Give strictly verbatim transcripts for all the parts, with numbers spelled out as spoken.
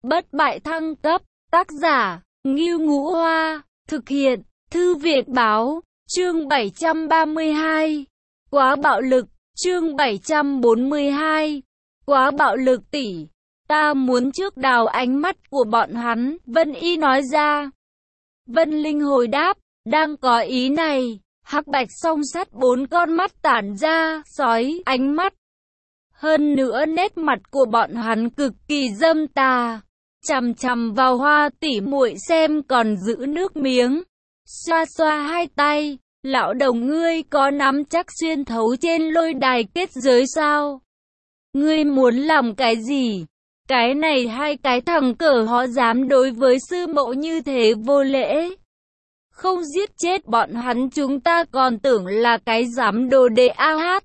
Bất bại thăng cấp, tác giả, Ngưu Ngũ Hoa, thực hiện, Thư viện báo, chương bảy trăm ba mươi hai. Quá bạo lực, chương bảy trăm bốn mươi hai. Quá bạo lực tỷ, ta muốn trước đào ánh mắt của bọn hắn, Vân Y nói ra. Vân Linh hồi đáp, đang có ý này, hắc bạch song sắt bốn con mắt tản ra, sói, ánh mắt. Hơn nữa nét mặt của bọn hắn cực kỳ dâm tà, chằm chằm vào Hoa tỷ muội xem còn giữ nước miếng. Xoa xoa hai tay, lão đồng ngươi có nắm chắc xuyên thấu trên lôi đài kết giới sao? Ngươi muốn làm cái gì? Cái này hai cái thằng cờ họ dám đối với sư mẫu như thế vô lễ. Không giết chết bọn hắn chúng ta còn tưởng là cái dám đồ đệ a hát.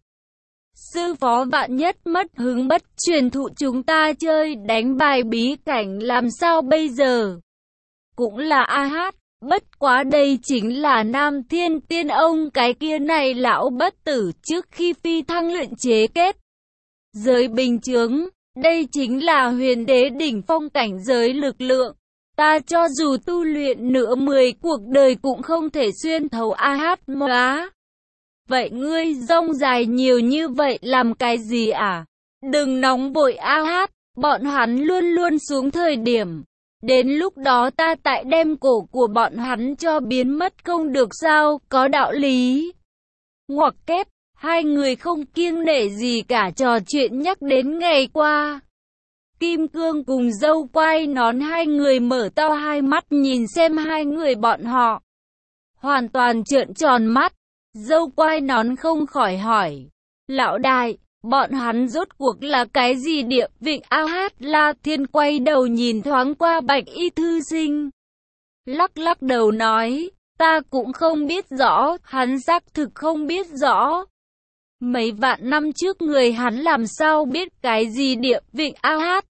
Sư phó vạn nhất mất hứng bất truyền thụ chúng ta chơi đánh bài bí cảnh làm sao bây giờ? Cũng là a hát, bất quá đây chính là Nam Thiên Tiên ông cái kia này lão bất tử trước khi phi thăng luyện chế kết. Giới bình chướng, đây chính là huyền đế đỉnh phong cảnh giới lực lượng. Ta cho dù tu luyện nửa mười cuộc đời cũng không thể xuyên thấu a hát mà. Vậy ngươi rong dài nhiều như vậy làm cái gì à? Đừng nóng vội a hát, bọn hắn luôn luôn xuống thời điểm. Đến lúc đó ta tại đem cổ của bọn hắn cho biến mất không được sao, có đạo lý. Ngoặc kép, hai người không kiêng nể gì cả trò chuyện nhắc đến ngày qua. Kim Cương cùng dâu quai nón hai người mở to hai mắt nhìn xem hai người bọn họ. Hoàn toàn trợn tròn mắt. Dâu quai nón không khỏi hỏi. Lão đại, bọn hắn rốt cuộc là cái gì địa vịnh a hát La Thiên quay đầu nhìn thoáng qua Bạch Y thư sinh. Lắc lắc đầu nói, ta cũng không biết rõ, hắn xác thực không biết rõ. Mấy vạn năm trước người hắn làm sao biết cái gì địa vịnh a hát.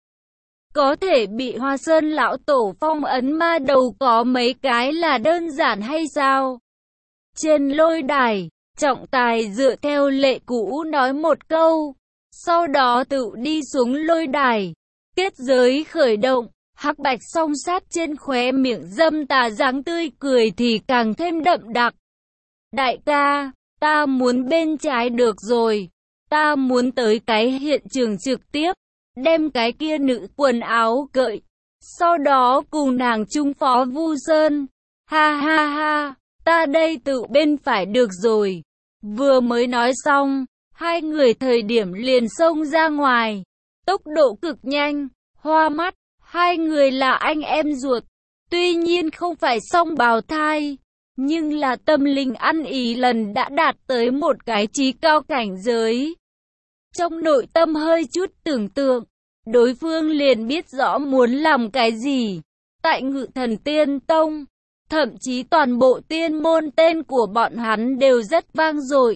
Có thể bị Hoa Sơn lão tổ phong ấn ma đầu có mấy cái là đơn giản hay sao? Trên lôi đài, trọng tài dựa theo lệ cũ nói một câu, sau đó tự đi xuống lôi đài. Kết giới khởi động, hắc bạch song sát trên khóe miệng dâm tà dáng tươi cười thì càng thêm đậm đặc. Đại ca, ta muốn bên trái được rồi, ta muốn tới cái hiện trường trực tiếp, đem cái kia nữ quần áo cởi, sau đó cùng nàng chung phó Vu Sơn. Ha ha ha. Ta đây tự bên phải được rồi. Vừa mới nói xong, hai người thời điểm liền xông ra ngoài. Tốc độ cực nhanh, hoa mắt, hai người là anh em ruột. Tuy nhiên không phải song bào thai, nhưng là tâm linh ăn ý lần đã đạt tới một cái trí cao cảnh giới. Trong nội tâm hơi chút tưởng tượng, đối phương liền biết rõ muốn làm cái gì. Tại Ngự Thần Tiên Tông, thậm chí toàn bộ tiên môn tên của bọn hắn đều rất vang dội.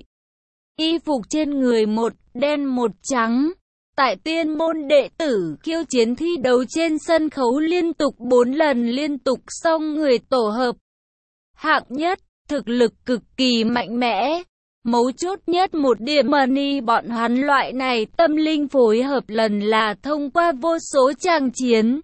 Y phục trên người một đen một trắng. Tại tiên môn đệ tử khiêu chiến thi đấu trên sân khấu liên tục bốn lần liên tục xong người tổ hợp. Hạng nhất, thực lực cực kỳ mạnh mẽ. Mấu chốt nhất một điểm money bọn hắn loại này tâm linh phối hợp lần là thông qua vô số trang chiến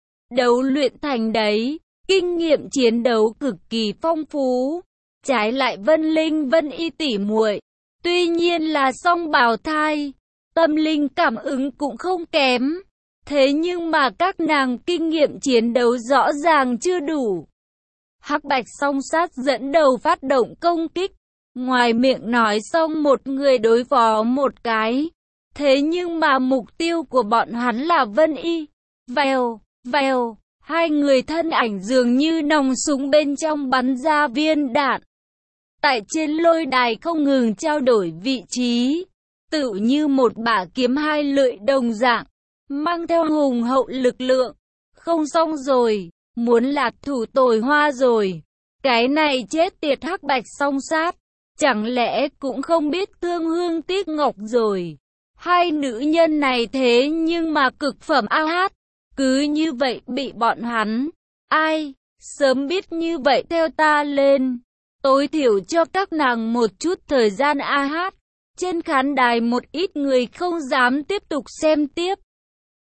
đấu luyện thành đấy. Kinh nghiệm chiến đấu cực kỳ phong phú. Trái lại Vân Linh Vân Y tỷ muội, tuy nhiên là song bào thai, tâm linh cảm ứng cũng không kém. Thế nhưng mà các nàng kinh nghiệm chiến đấu rõ ràng chưa đủ. Hắc bạch song sát dẫn đầu phát động công kích. Ngoài miệng nói xong một người đối phó một cái. Thế nhưng mà mục tiêu của bọn hắn là Vân Y. Vèo, vèo. Hai người thân ảnh dường như nòng súng bên trong bắn ra viên đạn. Tại trên lôi đài không ngừng trao đổi vị trí, tự như một bả kiếm hai lưỡi đồng dạng, mang theo hùng hậu lực lượng. Không xong rồi, muốn lạc thủ tồi hoa rồi. Cái này chết tiệt hắc bạch song sát, chẳng lẽ cũng không biết thương hương tiếc ngọc rồi. Hai nữ nhân này thế nhưng mà cực phẩm a hát. Cứ như vậy bị bọn hắn, ai, sớm biết như vậy theo ta lên, tối thiểu cho các nàng một chút thời gian a hát. Trên khán đài một ít người không dám tiếp tục xem tiếp.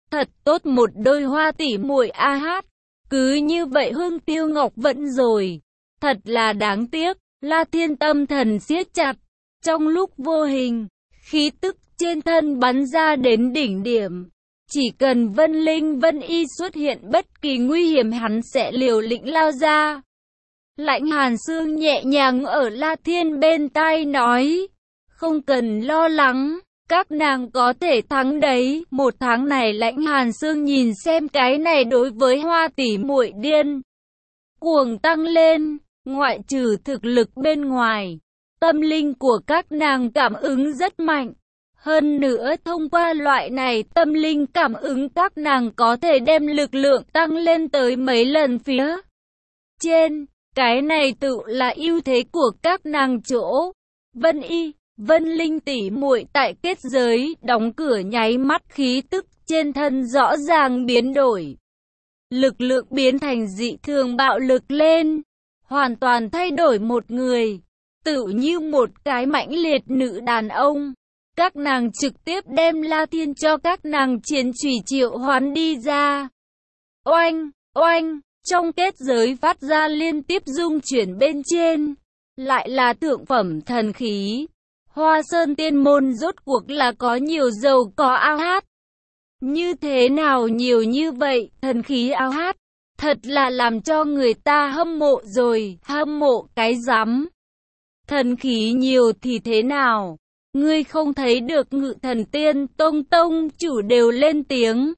Thật tốt một đôi hoa tỉ muội a hát. Cứ như vậy Hương Tiêu Ngọc vẫn rồi. Thật là đáng tiếc. La Thiên tâm thần siết chặt. Trong lúc vô hình, khí tức trên thân bắn ra đến đỉnh điểm. Chỉ cần Vân Linh Vân Y xuất hiện bất kỳ nguy hiểm hắn sẽ liều lĩnh lao ra. Lãnh Hàn Sương nhẹ nhàng ở La Thiên bên tai nói. Không cần lo lắng, các nàng có thể thắng đấy. Một tháng này Lãnh Hàn Sương nhìn xem cái này đối với hoa tỷ muội điên cuồng tăng lên. Ngoại trừ thực lực bên ngoài, tâm linh của các nàng cảm ứng rất mạnh. Hơn nữa thông qua loại này tâm linh cảm ứng các nàng có thể đem lực lượng tăng lên tới mấy lần phía trên. Cái này tự là ưu thế của các nàng chỗ. Vân Y, Vân Linh tỷ muội tại kết giới đóng cửa nháy mắt khí tức trên thân rõ ràng biến đổi. Lực lượng biến thành dị thường bạo lực lên. Hoàn toàn thay đổi một người. Tự như một cái mãnh liệt nữ đàn ông. Các nàng trực tiếp đem La Thiên cho các nàng chiến chủy triệu hoán đi ra. Oanh, oanh, trong kết giới phát ra liên tiếp rung chuyển bên trên. Lại là thượng phẩm thần khí. Hoa Sơn Tiên Môn rốt cuộc là có nhiều giàu có a hát. Như thế nào nhiều như vậy, thần khí a hát. Thật là làm cho người ta hâm mộ rồi, hâm mộ cái rắm. Thần khí nhiều thì thế nào? Ngươi không thấy được Ngự Thần Tiên, Tông Tông chủ đều lên tiếng.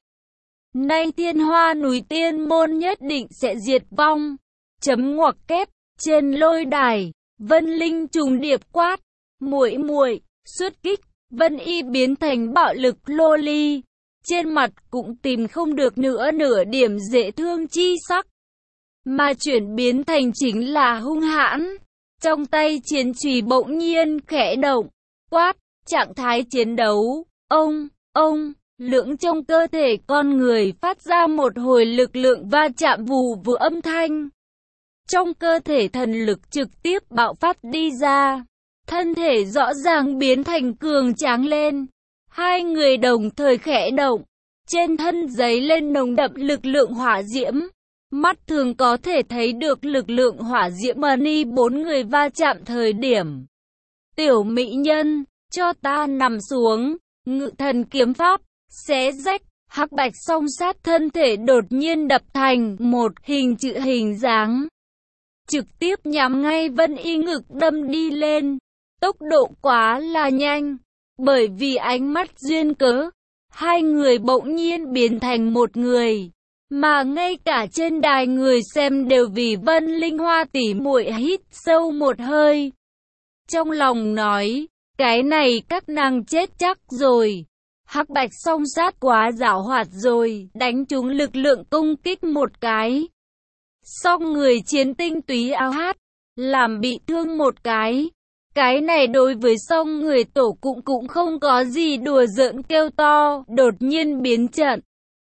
Nay Thiên Hoa núi Tiên Môn nhất định sẽ diệt vong. Chấm ngoặc kép, trên lôi đài, Vân Linh trùng điệp quát. Muội muội, xuất kích, Vân Y biến thành bạo lực lô ly. Trên mặt cũng tìm không được nữa nửa điểm dễ thương chi sắc. Mà chuyển biến thành chính là hung hãn. Trong tay chiến chùy bỗng nhiên khẽ động. Quát, trạng thái chiến đấu. Ông, ông, lưỡng trong cơ thể con người phát ra một hồi lực lượng va chạm vù vù âm thanh. Trong cơ thể thần lực trực tiếp bạo phát đi ra. Thân thể rõ ràng biến thành cường tráng lên. Hai người đồng thời khẽ động. Trên thân giấy lên nồng đậm lực lượng hỏa diễm. Mắt thường có thể thấy được lực lượng hỏa diễm ni bốn người va chạm thời điểm. Tiểu mỹ nhân, cho ta nằm xuống. Ngự thần kiếm pháp, xé rách. Hắc bạch song sát thân thể đột nhiên đập thành một hình chữ hình dáng. Trực tiếp nhắm ngay Vân Y ngực đâm đi lên. Tốc độ quá là nhanh. Bởi vì ánh mắt duyên cớ, hai người bỗng nhiên biến thành một người. Mà ngay cả trên đài người xem đều vì Vân Linh Hoa tỷ muội hít sâu một hơi. Trong lòng nói, cái này các nàng chết chắc rồi. Hắc bạch song sát quá giảo hoạt rồi, đánh trúng lực lượng công kích một cái. Song người chiến tinh túy áo hát, làm bị thương một cái. Cái này đối với song người tổ cũng cũng không có gì đùa giỡn kêu to, đột nhiên biến trận.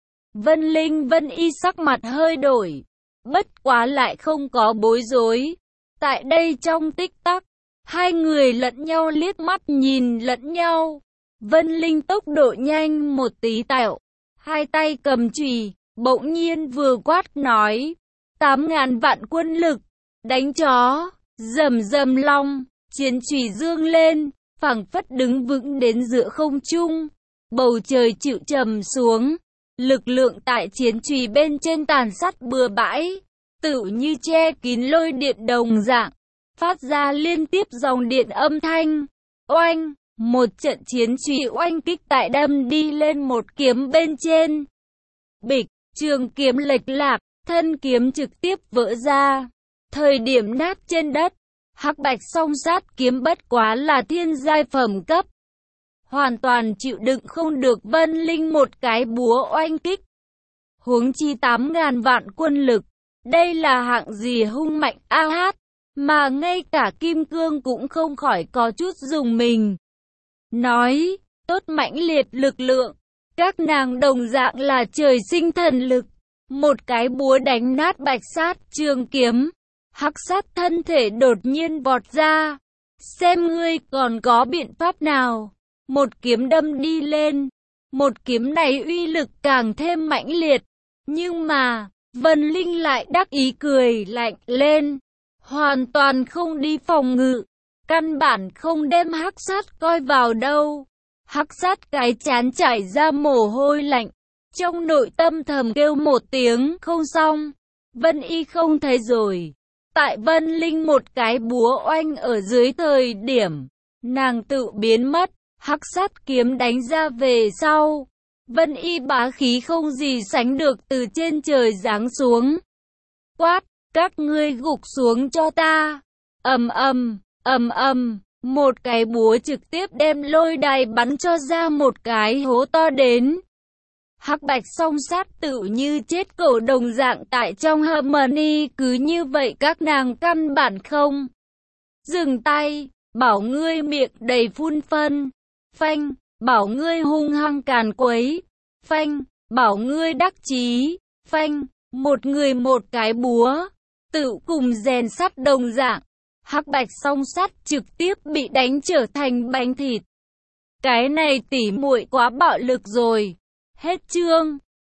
Vân Linh Vân Y sắc mặt hơi đổi, bất quá lại không có bối rối. Tại đây trong tích tắc, hai người lẫn nhau liếc mắt nhìn lẫn nhau. Vân Linh tốc độ nhanh một tí tẹo, hai tay cầm chùy, bỗng nhiên vừa quát nói, tám ngàn vạn quân lực, đánh chó, rầm rầm long. Chiến chùy dương lên, phảng phất đứng vững đến giữa không trung. Bầu trời chịu trầm xuống. Lực lượng tại chiến chùy bên trên tàn sát bừa bãi. Tự như che kín lôi điện đồng dạng. Phát ra liên tiếp dòng điện âm thanh. Oanh, một trận chiến chùy oanh kích tại đâm đi lên một kiếm bên trên. Bịch, trường kiếm lệch lạc, thân kiếm trực tiếp vỡ ra. Thời điểm nát trên đất. Hắc bạch song sát kiếm bất quá là thiên giai phẩm cấp. Hoàn toàn chịu đựng không được Vân Linh một cái búa oanh kích. Huống chi tám ngàn vạn quân lực. Đây là hạng gì hung mạnh a hát. Mà ngay cả kim cương cũng không khỏi có chút dùng mình. Nói, tốt mãnh liệt lực lượng. Các nàng đồng dạng là trời sinh thần lực. Một cái búa đánh nát bạch sát trường kiếm. Hắc sát thân thể đột nhiên vọt ra. Xem ngươi còn có biện pháp nào. Một kiếm đâm đi lên. Một kiếm này uy lực càng thêm mãnh liệt. Nhưng mà, Vân Linh lại đắc ý cười lạnh lên. Hoàn toàn không đi phòng ngự. Căn bản không đem Hắc Sát coi vào đâu. Hắc Sát cái chán chảy ra mồ hôi lạnh. Trong nội tâm thầm kêu một tiếng không xong. Vân Y không thấy rồi. Tại Vân Linh một cái búa oanh ở dưới thời điểm. Nàng tự biến mất. Hắc Sát kiếm đánh ra về sau. Vân Y bá khí không gì sánh được từ trên trời giáng xuống. Quát, các ngươi gục xuống cho ta. Ầm ầm, ầm ầm, một cái búa trực tiếp đem lôi đài bắn cho ra một cái hố to đến. Hắc Bạch song sát tự như chết cổ đồng dạng tại trong Harmony, cứ như vậy các nàng căn bản không dừng tay, bảo ngươi miệng đầy phun phân, phanh, bảo ngươi hung hăng càn quấy, phanh, bảo ngươi đắc chí, phanh, một người một cái búa, tự cùng rèn sắt đồng dạng. Hắc Bạch song sát trực tiếp bị đánh trở thành bánh thịt. Cái này tỉ muội quá bạo lực rồi. Hết chương.